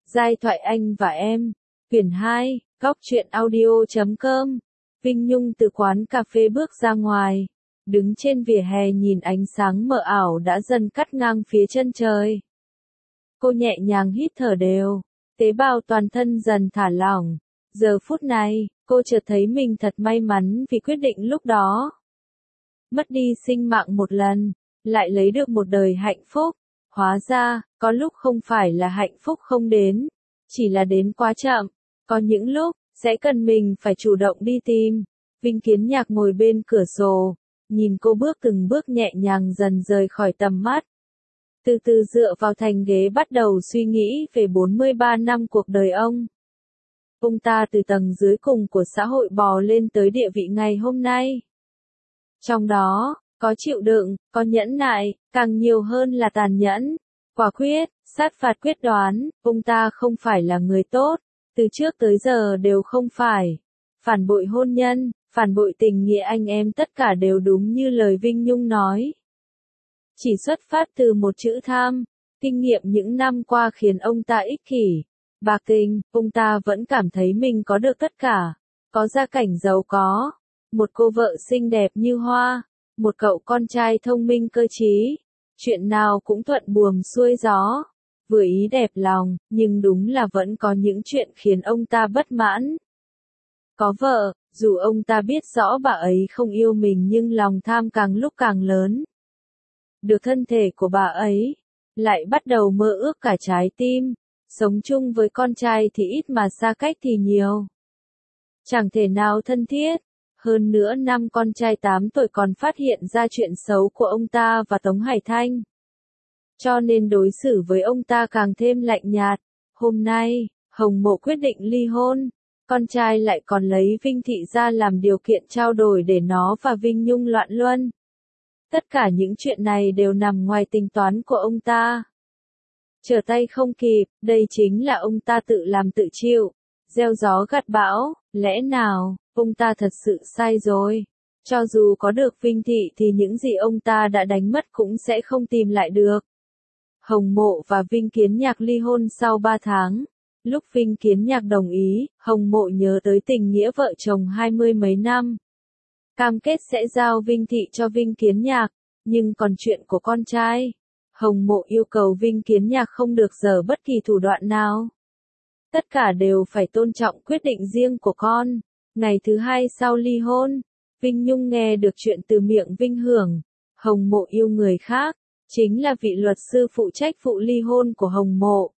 Giai thoại anh và em. Quyển 2, Góc truyện audio.com. Vinh Nhung từ quán cà phê bước ra ngoài, đứng trên vỉa hè nhìn ánh sáng mờ ảo đã dần cắt ngang phía chân trời. Cô nhẹ nhàng hít thở đều, tế bào toàn thân dần thả lỏng. Giờ phút này, cô chợt thấy mình thật may mắn vì quyết định lúc đó. Mất đi sinh mạng một lần, lại lấy được một đời hạnh phúc. Hóa ra, có lúc không phải là hạnh phúc không đến, chỉ là đến quá chậm. Có những lúc, sẽ cần mình phải chủ động đi tìm. Vinh Kiến Nhạc ngồi bên cửa sổ, nhìn cô từng bước nhẹ nhàng dần rời khỏi tầm mắt. Từ từ dựa vào thành ghế bắt đầu suy nghĩ về 43 năm cuộc đời ông. Ông ta từ tầng dưới cùng của xã hội bò lên tới địa vị ngày hôm nay. Trong đó, có chịu đựng, có nhẫn nại, càng nhiều hơn là tàn nhẫn, quả quyết, sát phạt quyết đoán. Ông ta không phải là người tốt, từ trước tới giờ đều không phải. Phản bội hôn nhân, phản bội tình nghĩa anh em, tất cả đều đúng như lời Vinh Nhung nói. Chỉ xuất phát từ một chữ tham. Kinh nghiệm những năm qua khiến ông ta ích kỷ, bạc tình. Ông ta vẫn cảm thấy mình có được tất cả, có gia cảnh giàu có, một cô vợ xinh đẹp như hoa, một cậu con trai thông minh cơ trí, chuyện nào cũng thuận buồm xuôi gió, vừa ý đẹp lòng. Nhưng đúng là vẫn có những chuyện khiến ông ta bất mãn. Có vợ, dù ông ta biết rõ bà ấy không yêu mình nhưng lòng tham càng lúc càng lớn. Được thân thể của bà ấy, lại bắt đầu mơ ước cả trái tim. Sống chung với con trai thì ít mà xa cách thì nhiều. Chẳng thể nào thân thiết. Hơn nữa năm con trai 8 tuổi còn phát hiện ra chuyện xấu của ông ta và Tống Hải Thanh. Cho nên đối xử với ông ta càng thêm lạnh nhạt. Hôm nay, Hồng Mộ quyết định ly hôn. Con trai lại còn lấy Vinh Thị ra làm điều kiện trao đổi để nó và Vinh Nhung loạn luân. Tất cả những chuyện này đều nằm ngoài tính toán của ông ta. Trở tay không kịp, đây chính là ông ta tự làm tự chịu. Gieo gió gặt bão, lẽ nào, ông ta thật sự sai rồi. Cho dù có được Vinh Thị thì những gì ông ta đã đánh mất cũng sẽ không tìm lại được. Hồng Mộ và Vinh Kiến Nhạc ly hôn sau 3 tháng. Lúc Vinh Kiến Nhạc đồng ý, Hồng Mộ nhớ tới tình nghĩa vợ chồng 20 mấy năm. Cam kết sẽ giao Vinh Thị cho Vinh Kiến Nhạc, nhưng còn chuyện của con trai. Hồng Mộ yêu cầu Vinh Kiến Nhạc không được giở bất kỳ thủ đoạn nào. Tất cả đều phải tôn trọng quyết định riêng của con. Ngày thứ 2 sau ly hôn, Vinh Nhung nghe được chuyện từ miệng Vinh Hưởng. Hồng Mộ yêu người khác, chính là vị luật sư phụ trách vụ ly hôn của Hồng Mộ.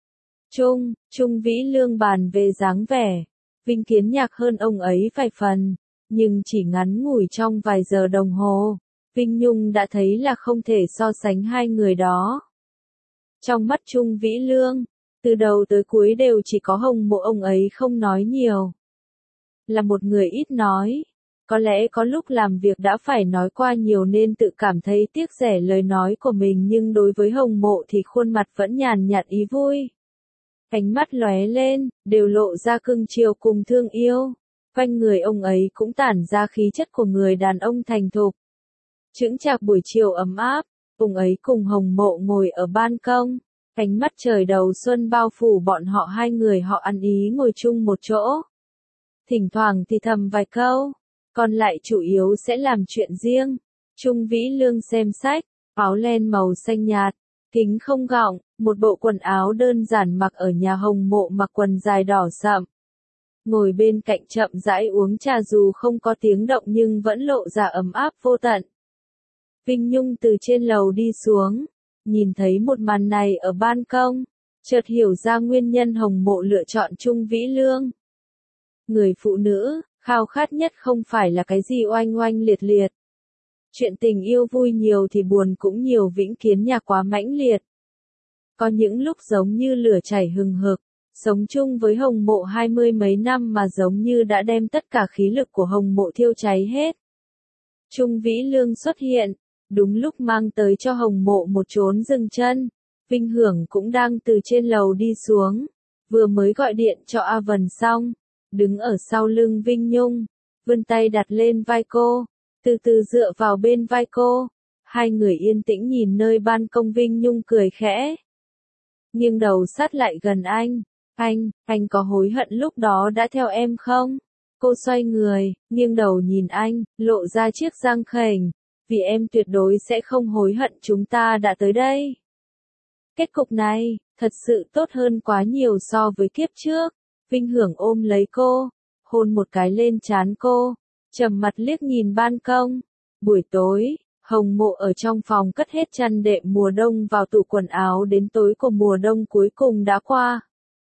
Trung Vĩ Lương bàn về dáng vẻ, Vinh Kiến Nhạc hơn ông ấy vài phần, nhưng chỉ ngắn ngủi trong vài giờ đồng hồ, Vinh Nhung đã thấy là không thể so sánh hai người đó. Trong mắt Trung Vĩ Lương, từ đầu tới cuối đều chỉ có Hồng Mộ, ông ấy không nói nhiều. Là một người ít nói, có lẽ có lúc làm việc đã phải nói qua nhiều nên tự cảm thấy tiếc rẻ lời nói của mình, nhưng đối với Hồng Mộ thì khuôn mặt vẫn nhàn nhạt ý vui. Ánh mắt lóe lên, đều lộ ra cưng chiều cùng thương yêu. Quanh người ông ấy cũng tản ra khí chất của người đàn ông thành thục. Chững chạc buổi chiều ấm áp, ông ấy cùng Hồng Mộ ngồi ở ban công. Ánh mắt trời đầu xuân bao phủ bọn họ, hai người họ ăn ý ngồi chung một chỗ. Thỉnh thoảng thì thầm vài câu, còn lại chủ yếu sẽ làm chuyện riêng. Trung Vĩ Lương xem sách, áo len màu xanh nhạt, kính không gọng, một bộ quần áo đơn giản mặc ở nhà. Hồng Mộ mặc quần dài đỏ sậm. Ngồi bên cạnh chậm rãi uống trà, dù không có tiếng động nhưng vẫn lộ ra ấm áp vô tận. Vinh Nhung từ trên lầu đi xuống, nhìn thấy một màn này ở ban công, chợt hiểu ra nguyên nhân Hồng Mộ lựa chọn Trung Vĩ Lương. Người phụ nữ, khao khát nhất không phải là cái gì oanh oanh liệt liệt. Chuyện tình yêu vui nhiều thì buồn cũng nhiều. Vĩnh Kiến Nhạc quá mãnh liệt. Có những lúc giống như lửa chảy hừng hực, sống chung với Hồng Mộ 20 mấy năm mà giống như đã đem tất cả khí lực của Hồng Mộ thiêu cháy hết. Trung Vĩ Lương xuất hiện, đúng lúc mang tới cho Hồng Mộ một chốn dừng chân. Vinh Hưởng cũng đang từ trên lầu đi xuống, vừa mới gọi điện cho A Vân xong, đứng ở sau lưng Vinh Nhung, vươn tay đặt lên vai cô, từ từ dựa vào bên vai cô. Hai người yên tĩnh nhìn nơi ban công. Vinh Nhung cười khẽ. nghiêng đầu sát lại gần anh. Anh có hối hận lúc đó đã theo em không? Cô xoay người, nghiêng đầu nhìn anh, lộ ra chiếc răng khểnh. Vì em tuyệt đối sẽ không hối hận chúng ta đã tới đây. Kết cục này, thật sự tốt hơn quá nhiều so với kiếp trước. Vinh Hưởng ôm lấy cô, hôn một cái lên trán cô, trầm mặt liếc nhìn ban công. Buổi tối, Hồng Mộ ở trong phòng cất hết chăn đệm mùa đông vào tủ quần áo đến tối của mùa đông cuối cùng đã qua.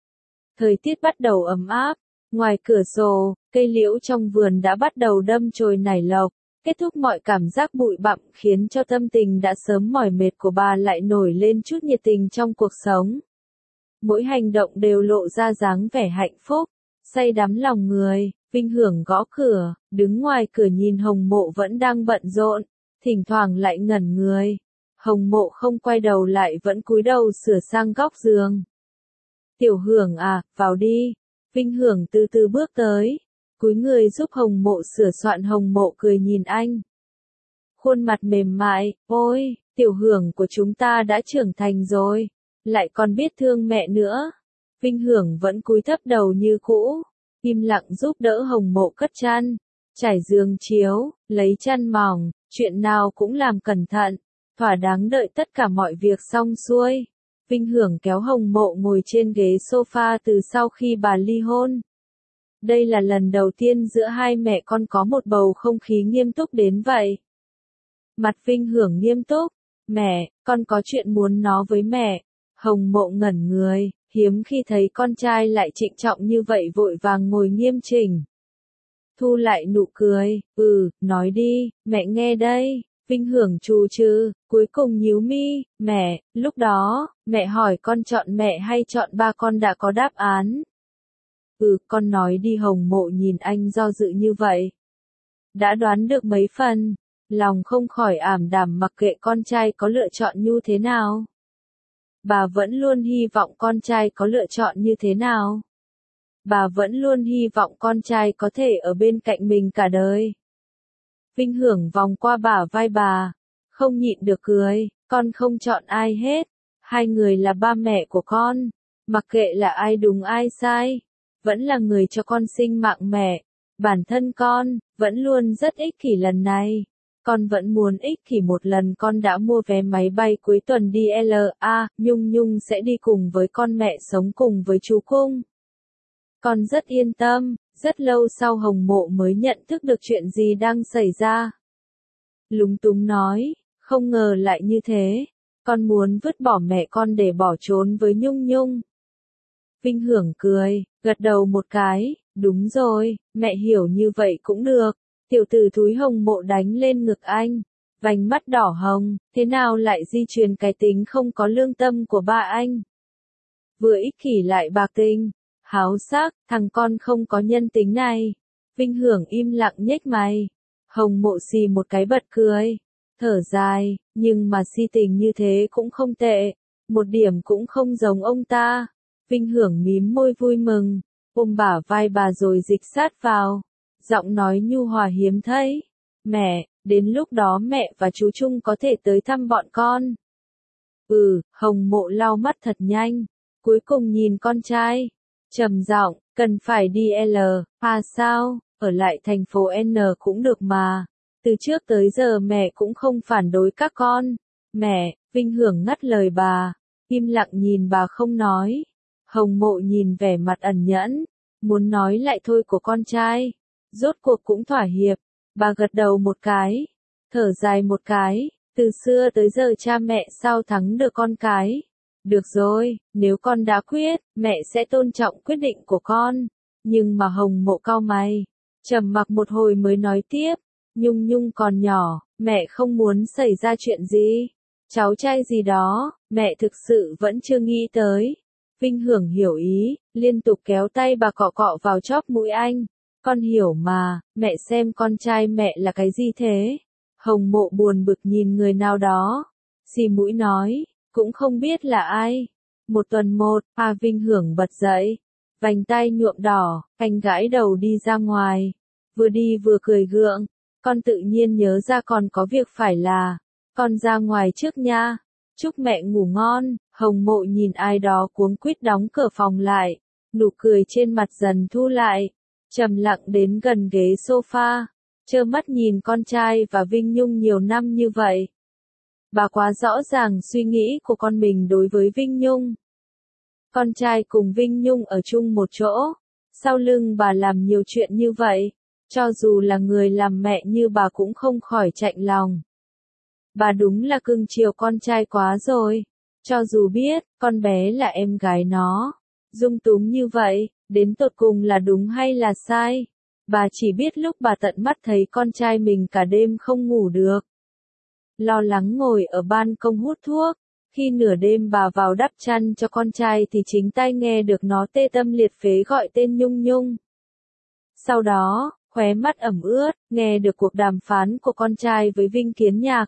Thời tiết bắt đầu ấm áp, ngoài cửa sổ, cây liễu trong vườn đã bắt đầu đâm chồi nảy lộc, kết thúc mọi cảm giác bụi bặm khiến cho tâm tình đã sớm mỏi mệt của bà lại nổi lên chút nhiệt tình trong cuộc sống. Mỗi hành động đều lộ ra dáng vẻ hạnh phúc, say đắm lòng người. Vinh Hưởng gõ cửa, đứng ngoài cửa nhìn Hồng Mộ vẫn đang bận rộn, thỉnh thoảng lại ngẩn người. Hồng Mộ không quay đầu lại vẫn cúi đầu sửa sang góc giường. Tiểu Hưởng à, vào đi. Vinh Hưởng từ từ bước tới, cúi người giúp Hồng Mộ sửa soạn. Hồng Mộ cười nhìn anh. Khuôn mặt mềm mại, ôi, Tiểu Hưởng của chúng ta đã trưởng thành rồi, lại còn biết thương mẹ nữa. Vinh Hưởng vẫn cúi thấp đầu như cũ, im lặng giúp đỡ Hồng Mộ cất chăn, trải giường chiếu, lấy chăn mỏng, chuyện nào cũng làm cẩn thận, thỏa đáng đợi tất cả mọi việc xong xuôi. Vinh Hưởng kéo Hồng Mộ ngồi trên ghế sofa từ sau khi bà ly hôn. Đây là lần đầu tiên giữa hai mẹ con có một bầu không khí nghiêm túc đến vậy. Mặt Vinh Hưởng nghiêm túc, mẹ, con có chuyện muốn nói với mẹ. Hồng Mộ ngẩn người, hiếm khi thấy con trai lại trịnh trọng như vậy vội vàng ngồi nghiêm chỉnh. Thu lại nụ cười, nói đi, mẹ nghe đây. Vinh Hưởng trù trừ, cuối cùng nhíu mi, mẹ, lúc đó, mẹ hỏi con chọn mẹ hay chọn ba, con đã có đáp án. Con nói đi. Hồng Mộ nhìn anh do dự như vậy. Đã đoán được mấy phần, lòng không khỏi ảm đạm mặc kệ con trai có lựa chọn như thế nào. Bà vẫn luôn hy vọng con trai có lựa chọn như thế nào. Bà vẫn luôn hy vọng con trai có thể ở bên cạnh mình cả đời. Vinh Hưởng vòng qua bả vai bà, không nhịn được cười, con không chọn ai hết. Hai người là ba mẹ của con, mặc kệ là ai đúng ai sai, vẫn là người cho con sinh mạng mẹ. Bản thân con, vẫn luôn rất ích kỷ lần này. Con vẫn muốn ích kỷ một lần. Con đã mua vé máy bay cuối tuần đi LA, Nhung Nhung sẽ đi cùng với con, mẹ sống cùng với chú Cung. Con rất yên tâm. Rất lâu sau Hồng Mộ mới nhận thức được chuyện gì đang xảy ra. Lúng túng nói, không ngờ lại như thế. Con muốn vứt bỏ mẹ con để bỏ trốn với Nhung Nhung. Vinh Hưởng cười, gật đầu một cái, đúng rồi, mẹ hiểu như vậy cũng được. Tiểu tử thúi. Hồng Mộ đánh lên ngực anh, vành mắt đỏ hồng, thế nào lại di truyền cái tính không có lương tâm của ba anh. Vừa ích kỷ lại bạc tình, háo sắc, thằng con không có nhân tính này. Vinh Hưởng im lặng nhếch mày. Hồng Mộ xì một cái bật cười, thở dài, nhưng mà si tình như thế cũng không tệ, một điểm cũng không giống ông ta. Vinh Hưởng mím môi vui mừng, ôm bả vai bà rồi dịch sát vào, giọng nói nhu hòa hiếm thấy. Mẹ, đến lúc đó mẹ và chú Trung có thể tới thăm bọn con. Hồng Mộ lau mắt thật nhanh, cuối cùng nhìn con trai, trầm giọng, cần phải đi LA sao, ở lại thành phố N cũng được mà. Từ trước tới giờ mẹ cũng không phản đối các con. Mẹ, Vinh Hưởng ngắt lời bà, im lặng nhìn bà không nói. Hồng Mộ nhìn vẻ mặt ẩn nhẫn, muốn nói lại thôi của con trai, rốt cuộc cũng thỏa hiệp. Bà gật đầu một cái, thở dài một cái, từ xưa tới giờ cha mẹ sao thắng được con cái. Được rồi, nếu con đã quyết, mẹ sẽ tôn trọng quyết định của con. Nhưng mà Hồng Mộ cau mày, trầm mặc một hồi mới nói tiếp, Nhung Nhung còn nhỏ, mẹ không muốn xảy ra chuyện gì. Cháu trai gì đó, mẹ thực sự vẫn chưa nghĩ tới. Vinh Hưởng hiểu ý, liên tục kéo tay bà cọ cọ vào chóp mũi anh. Con hiểu mà, mẹ xem con trai mẹ là cái gì thế? Hồng Mộ buồn bực nhìn người nào đó, xì mũi nói, cũng không biết là ai. Một tuần một, Vinh Hưởng bật dậy, vành tay nhuộm đỏ, anh gãi đầu đi ra ngoài, vừa đi vừa cười gượng, con tự nhiên nhớ ra còn có việc phải là, con ra ngoài trước nha. Chúc mẹ ngủ ngon. Hồng Mộ nhìn ai đó cuống quýt đóng cửa phòng lại, nụ cười trên mặt dần thu lại, trầm lặng đến gần ghế sofa, trơ mắt nhìn con trai và Vinh Nhung nhiều năm như vậy. Bà quá rõ ràng suy nghĩ của con mình đối với Vinh Nhung. Con trai cùng Vinh Nhung ở chung một chỗ, sau lưng bà làm nhiều chuyện như vậy, cho dù là người làm mẹ như bà cũng không khỏi chạnh lòng. Bà đúng là cưng chiều con trai quá rồi, cho dù biết con bé là em gái nó, dung túng như vậy, đến tột cùng là đúng hay là sai. Bà chỉ biết lúc bà tận mắt thấy con trai mình cả đêm không ngủ được. Lo lắng ngồi ở ban công hút thuốc, khi nửa đêm bà vào đắp chăn cho con trai thì chính tai nghe được nó tê tâm liệt phế gọi tên Nhung Nhung. Sau đó, khóe mắt ẩm ướt, nghe được cuộc đàm phán của con trai với Vinh Kiến Nhạc.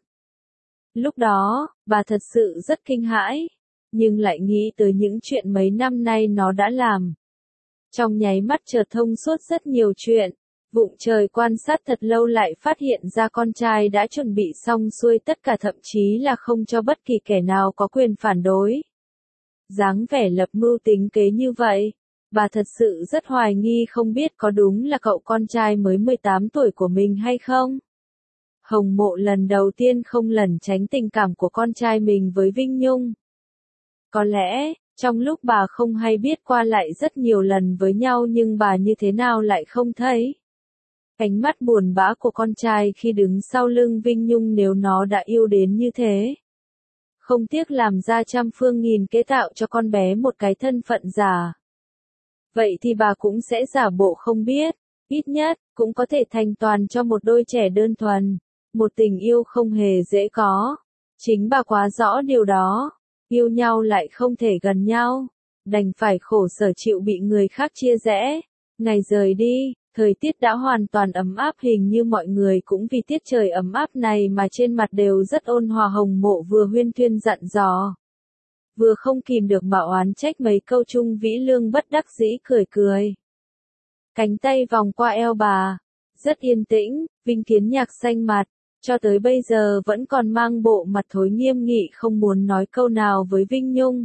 Lúc đó, bà thật sự rất kinh hãi, nhưng lại nghĩ tới những chuyện mấy năm nay nó đã làm. Trong nháy mắt chợt thông suốt rất nhiều chuyện, vụng trời quan sát thật lâu lại phát hiện ra con trai đã chuẩn bị xong xuôi tất cả, thậm chí là không cho bất kỳ kẻ nào có quyền phản đối. Dáng vẻ lập mưu tính kế như vậy, bà thật sự rất hoài nghi không biết có đúng là cậu con trai mới 18 tuổi của mình hay không. Hồng Mộ lần đầu tiên không lẩn tránh tình cảm của con trai mình với Vinh Nhung. Có lẽ, trong lúc bà không hay biết qua lại rất nhiều lần với nhau nhưng bà như thế nào lại không thấy. Ánh mắt buồn bã của con trai khi đứng sau lưng Vinh Nhung nếu nó đã yêu đến như thế. Không tiếc làm ra trăm phương nghìn kế tạo cho con bé một cái thân phận giả. Vậy thì bà cũng sẽ giả bộ không biết, ít nhất, cũng có thể thành toàn cho một đôi trẻ đơn thuần. Một tình yêu không hề dễ có. Chính bà quá rõ điều đó. Yêu nhau lại không thể gần nhau. Đành phải khổ sở chịu bị người khác chia rẽ. Ngày rời đi, thời tiết đã hoàn toàn ấm áp, hình như mọi người cũng vì tiết trời ấm áp này mà trên mặt đều rất ôn hòa. Hồng Mộ vừa huyên thuyên dặn dò, vừa không kìm được mà oán trách mấy câu. Trung Vĩ Lương bất đắc dĩ cười cười. Cánh tay vòng qua eo bà. Rất yên tĩnh, Vinh Kiến Nhạc xanh mặt. Cho tới bây giờ vẫn còn mang bộ mặt thối nghiêm nghị không muốn nói câu nào với Vinh Nhung.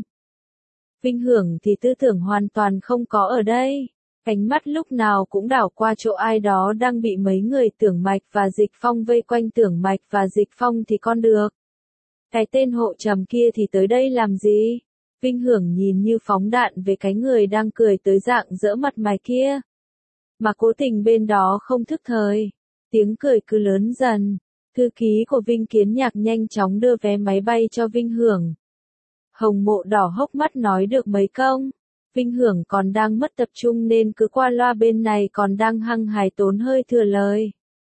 Vinh Hưởng thì tư tưởng hoàn toàn không có ở đây. Ánh mắt lúc nào cũng đảo qua chỗ ai đó đang bị mấy người Tưởng Mạch và Dịch Phong vây quanh. Tưởng Mạch và Dịch Phong thì con được. Cái tên hộ trầm kia thì tới đây làm gì? Vinh Hưởng nhìn như phóng đạn về cái người đang cười tới dạng dỡ mặt mày kia. Mà cố tình bên đó không thức thời. Tiếng cười cứ lớn dần. Thư ký của Vinh Kiến Nhạc nhanh chóng đưa vé máy bay cho Vinh Hưởng. Hồng Mộ đỏ hốc mắt nói được mấy câu. Vinh Hưởng còn đang mất tập trung nên cứ qua loa, bên này còn đang hăng hái tốn hơi thừa lời.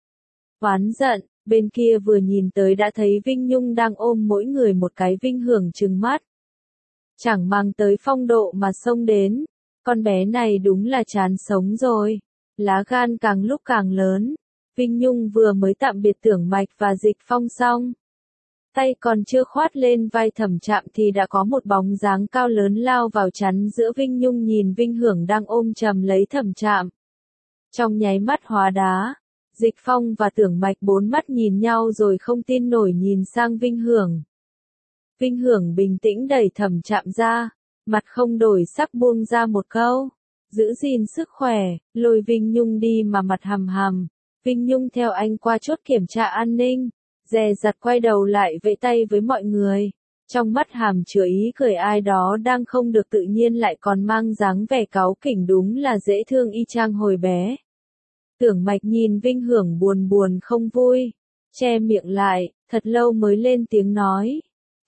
Oán giận, bên kia vừa nhìn tới đã thấy Vinh Nhung đang ôm mỗi người một cái. Vinh Hưởng trừng mắt. Chẳng mang tới phong độ mà xông đến. Con bé này đúng là chán sống rồi. Lá gan càng lúc càng lớn. Vinh Nhung vừa mới tạm biệt Tưởng Mạch và Dịch Phong xong. Tay còn chưa khoát lên vai Thẩm Trạm thì đã có một bóng dáng cao lớn lao vào chắn giữa. Vinh Nhung nhìn Vinh Hưởng đang ôm chầm lấy Thẩm Trạm. Trong nháy mắt hóa đá, Dịch Phong và Tưởng Mạch bốn mắt nhìn nhau rồi không tin nổi nhìn sang Vinh Hưởng. Vinh Hưởng bình tĩnh đẩy Thẩm Trạm ra, mặt không đổi sắc buông ra một câu. Giữ gìn sức khỏe, lôi Vinh Nhung đi mà mặt hầm hầm. Vinh Nhung theo anh qua chốt kiểm tra an ninh, dè dặt quay đầu lại vẫy tay với mọi người. Trong mắt hàm chứa ý cười, ai đó đang không được tự nhiên lại còn mang dáng vẻ cáu kỉnh, đúng là dễ thương y chang hồi bé. Tưởng Mạch nhìn Vinh Hưởng buồn buồn không vui, che miệng lại, thật lâu mới lên tiếng nói.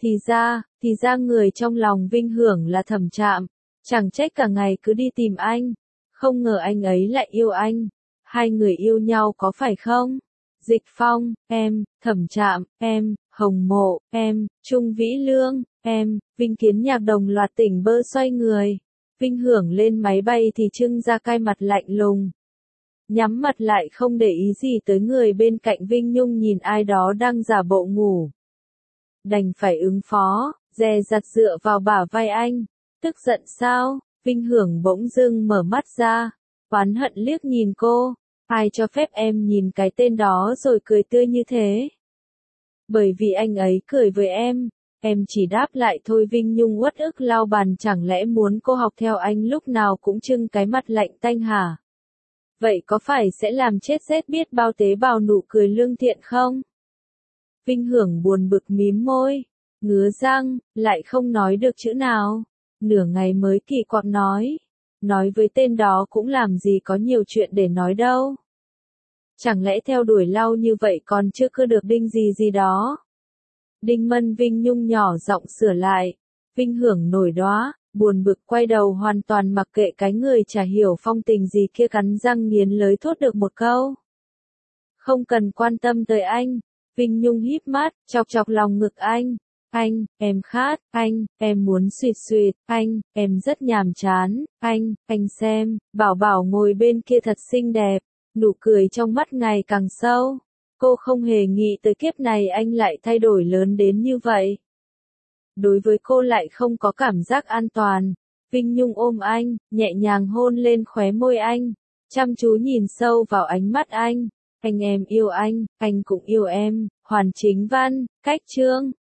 Thì ra người trong lòng Vinh Hưởng là Thẩm Trạm, chẳng trách cả ngày cứ đi tìm anh, không ngờ anh ấy lại yêu anh. Hai người yêu nhau có phải không? Dịch Phong, em, Thẩm Trạm, em, Hồng Mộ, em, Trung Vĩ Lương, em, Vinh Kiến Nhạc đồng loạt tỉnh bơ xoay người. Vinh Hưởng lên máy bay thì trưng ra cái mặt lạnh lùng. Nhắm mặt lại không để ý gì tới người bên cạnh. Vinh Nhung nhìn ai đó đang giả bộ ngủ. Đành phải ứng phó, dè dặt dựa vào bả vai anh. Tức giận sao? Vinh Hưởng bỗng dưng mở mắt ra. Oán hận liếc nhìn cô. Ai cho phép em nhìn cái tên đó rồi cười tươi như thế? Bởi vì anh ấy cười với em. Em chỉ đáp lại thôi. Vinh Nhung uất ức lau bàn. Chẳng lẽ muốn cô học theo anh lúc nào cũng trưng cái mặt lạnh tanh hả? Vậy có phải sẽ làm chết rét biết bao tế bào nụ cười lương thiện không? Vinh Hưởng buồn bực mím môi, ngứa răng, lại không nói được chữ nào. Nửa ngày mới kỳ quặc nói với tên đó cũng làm gì có nhiều chuyện để nói đâu. Chẳng lẽ theo đuổi lau như vậy còn chưa cưa được đinh gì đó? Đinh Mân. Vinh Nhung nhỏ giọng sửa lại. Vinh Hưởng nổi đoá, buồn bực quay đầu hoàn toàn mặc kệ cái người chả hiểu phong tình gì kia, cắn răng nghiến lợi thốt được một câu. Không cần quan tâm tới anh. Vinh Nhung híp mắt, chọc chọc lòng ngực anh. Anh, em khát, anh, em muốn suyệt suyệt, anh, em rất nhàm chán, anh xem, Bảo Bảo ngồi bên kia thật xinh đẹp, nụ cười trong mắt ngày càng sâu. Cô không hề nghĩ tới kiếp này anh lại thay đổi lớn đến như vậy. Đối với cô lại không có cảm giác an toàn. Vinh Nhung ôm anh, nhẹ nhàng hôn lên khóe môi anh, chăm chú nhìn sâu vào ánh mắt anh. Em yêu anh cũng yêu em. Hoàn Chính Văn, Cách Chương.